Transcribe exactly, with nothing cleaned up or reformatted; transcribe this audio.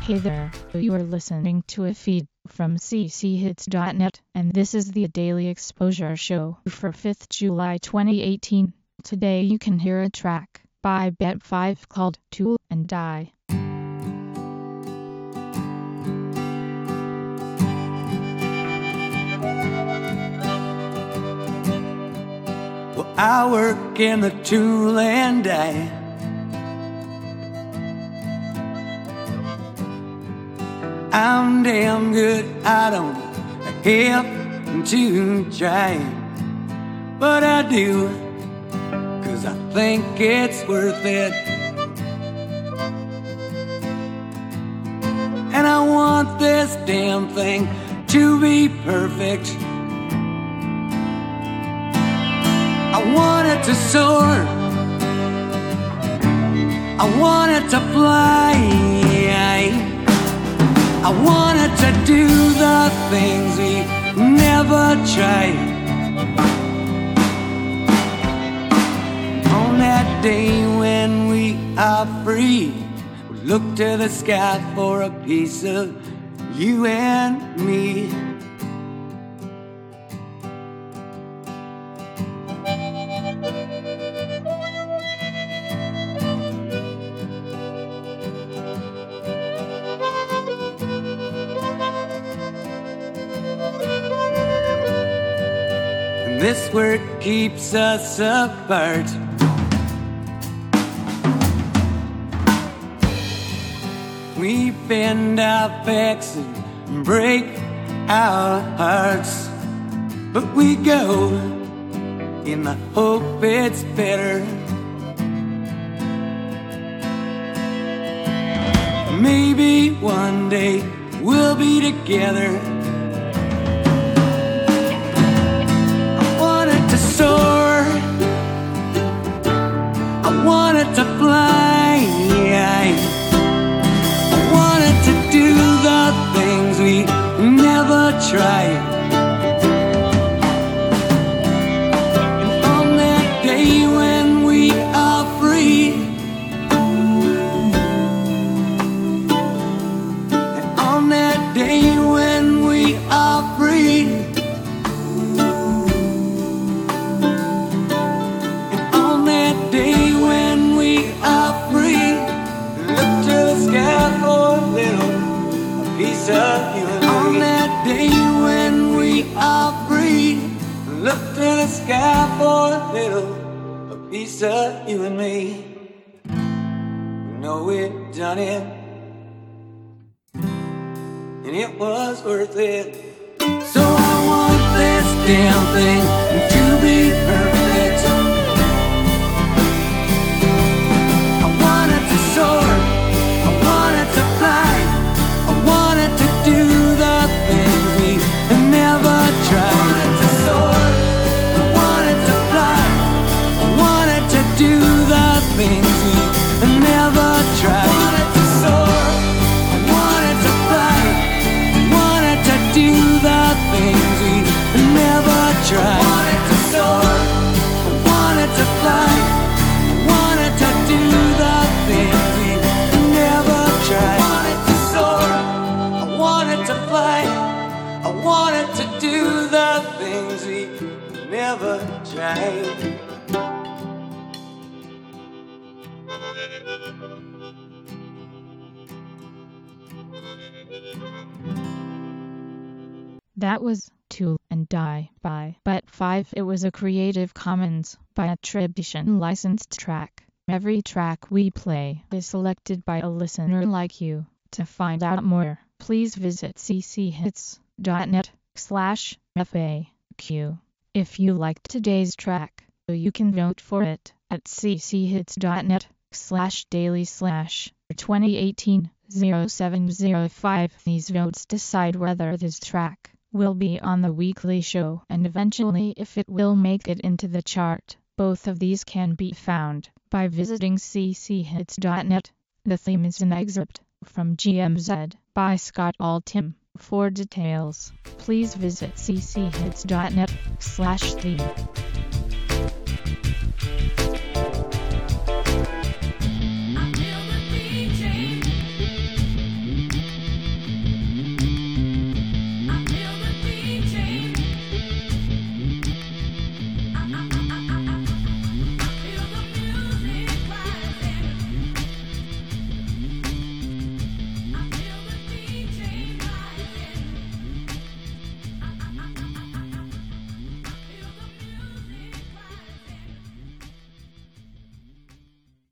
Hey there, you are listening to a feed from c c hits dot net, and this is the Daily Exposure Show for fifth July twenty eighteen. Today you can hear a track by Bet five called Tool and Die. Well, I work in the tool and die. I'm damn good, I don't have to try, but I do, 'cause I think it's worth it. And I want this damn thing to be perfect. I want it to soar, I want it to fly, I want it to do the things we never tried. On that day when we are free, we look to the sky for a piece of you and me. This work keeps us apart. We bend our backs and break our hearts, but we go in the hope it's better. Maybe one day we'll be together. Soar, I want it to fly, I want it to do the things we never tried. And on that day when we are free, and on that day when we are free, on that day when we are free, look to the sky for a little, a piece of you and me. You know we've done it, and it was worth it. So I want this damn thing to be perfect. I want it to soar, I want it to fly, I want it to do the things we never tried. I want it to soar, I want it to fly, I want it to do the things we never tried. I want it to soar, I want it to fly, I want it to do the things we never tried. I want it to soar, I want it to fly, I want it to do the things we never tried. I want it to soar, I want it to fly, I want it to do the things we never tried. That was Tool and Die by Bet five. It was a Creative Commons by attribution licensed track. Every track we play is selected by a listener like you. To find out more, please visit c c hits dot net slash F A Q. If you liked today's track, you can vote for it at c c hits dot net slash daily slash twenty eighteen oh seven oh five. These votes decide whether this track will be on the weekly show and eventually if it will make it into the chart. Both of these can be found by visiting c c hits dot net. The theme is an excerpt from G M Z by Scott Altham. For details, please visit c c hits dot net slash theme.